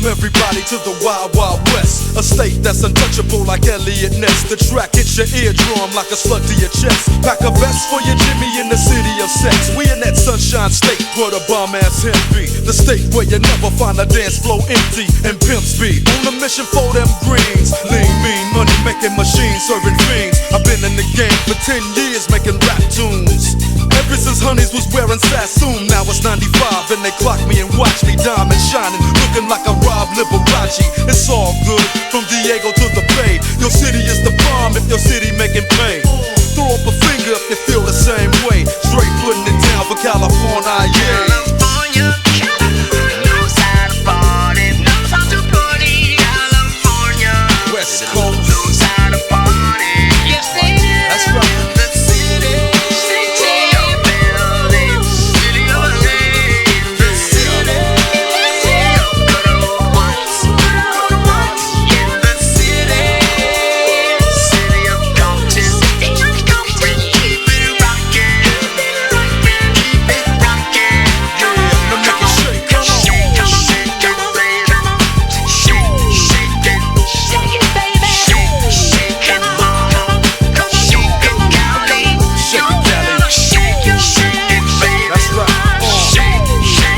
Welcome everybody to the Wild Wild West, a state that's untouchable like Elliot Ness. The track hits your eardrum like a slug to your chest. Pack a vest for your Jimmy in the city of sex. We in that sunshine state where the bomb ass hemp be. The state where you never find a dance floor empty and pimp speed. On a mission for them greens. Lean, mean, money making machines serving fiends. I've been in the game for 10 years making rap tunes. Ever since Honeys was wearing Sassoon. Now it's 95 and they clock me and watch me diamond shining, looking like a Rob Liberace. It's all good, from Diego to the Bay. Your city is the bomb if your city making pay. Throw up a finger if you feel the same way. Straight putting it down for California, yeah. California, California knows how to party, knows how to party. California, West Coast knows how to party. Yes, they do. That's right. The city of building, city of rain, the city of good old ones, yeah, the city of Compton. Keep it rockin', keep it rockin'. Now make it shake, come on. Shake it, baby. Shake it, baby. Shake it, mama. Shake it, Cali. Shake it, Cali. Shake it, baby. That's right. Shake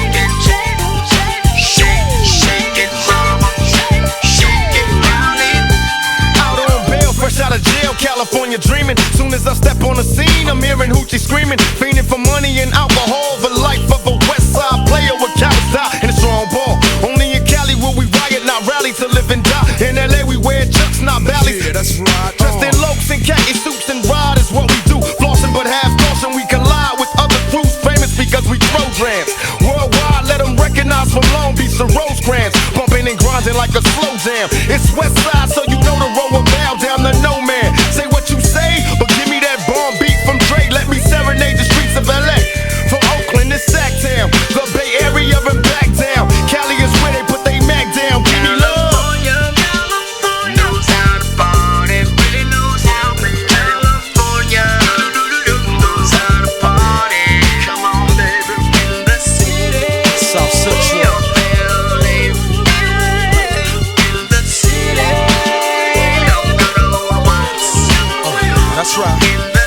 it, mama. Shake it, Cali. Out on bail, fresh out of jail, California dreaming. Soon as I step on the scene, I'm hearing hoochie screaming, fiending for money and alcohol. The life of a West Side player with cowards die and a strong ball. Only in Cali will we riot, not rally to live and die. In LA we wear chucks, not valleys. Yeah, that's right. Dressed in lokes and khaki suits and ride is what we do. Flossing but have caution, we collide with other crews famous because we throw drams. Worldwide, let them recognize from Long Beach to Rosecrans. Bumping and grinding like a slow jam. It's West Side, so you know the road will bow down to no man. Say what you say, but give me that bomb beat from Dre. Let me serenade the streets of LA. From Oakland to Sacktown, the Bay Area and back down. Cali is where they put they mag down. Give me love. California knows how to party, really knows how. California knows how to party. Come on, baby, in the city South Central. of building, in the city of good old ones. That's right. In the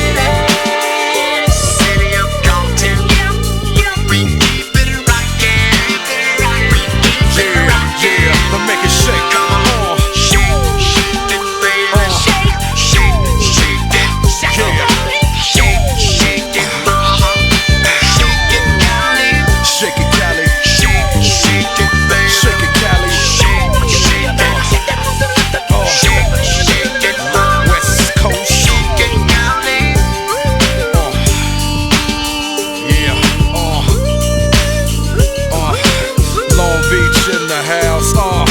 city of Compton, we keep it rockin', we keep it rockin'. Now make it shake. Come on, shake it, baby, shake it, shake it, mama, shake it, Cali, Shake it, Cali. shake it, baby, Shake it, Cali. shake it, mama, West Coast. shake it, Cali. Yeah. Long Beach in the house.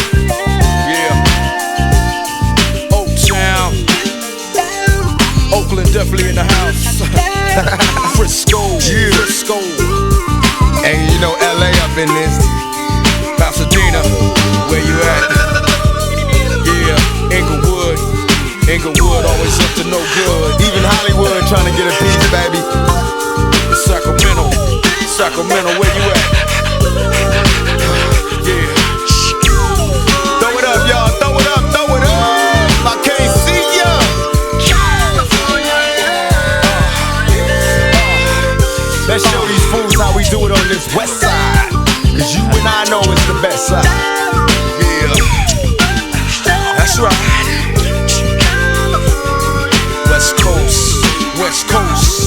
Yeah. Oaktown. Oakland definitely in the house. Frisco. Yeah. Frisco. And you know LA up in this. Pasadena. Where you at? Yeah. Inglewood. Inglewood always up to no good. Even Hollywood trying to get a piece, baby. Sacramento. Sacramento, where you at? Yeah. Throw it up, y'all. Throw it up. Throw it up. I can't see ya. Let's show these fools how we do it on this west side. Cause you and I know it's the best side. Yeah. That's right. West Coast. West Coast.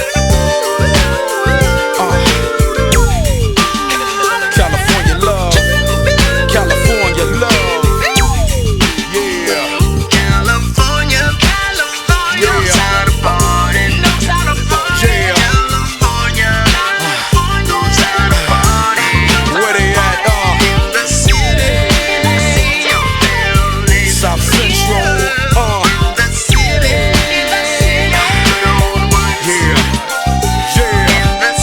California love. California love. Yeah. California knows how to party, knows how to party. Yeah. California knows how to party. Where they at? In the city of building, South Central. in the city of good old ones. Yeah. Yeah. In the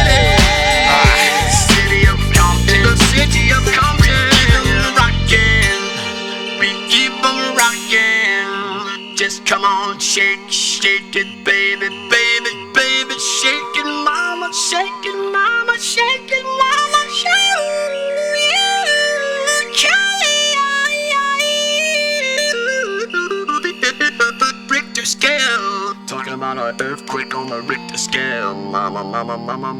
city of Compton, the city of Compton, rockin', we keep 'em rockin'. Just come on, shake it, baby, baby, baby, shake it, mama, shake it, mama, shake it, mama, shake it. an earthquake on the Richter scale. Mama, mama, mama,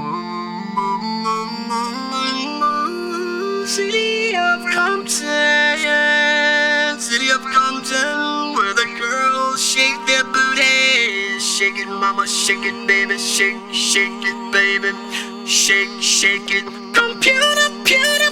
city of Compton, city of Compton, where the girls shake their booty. Shake it, mama, shake it, baby, shake, shake it, baby, shake, shake it. Computer, computer.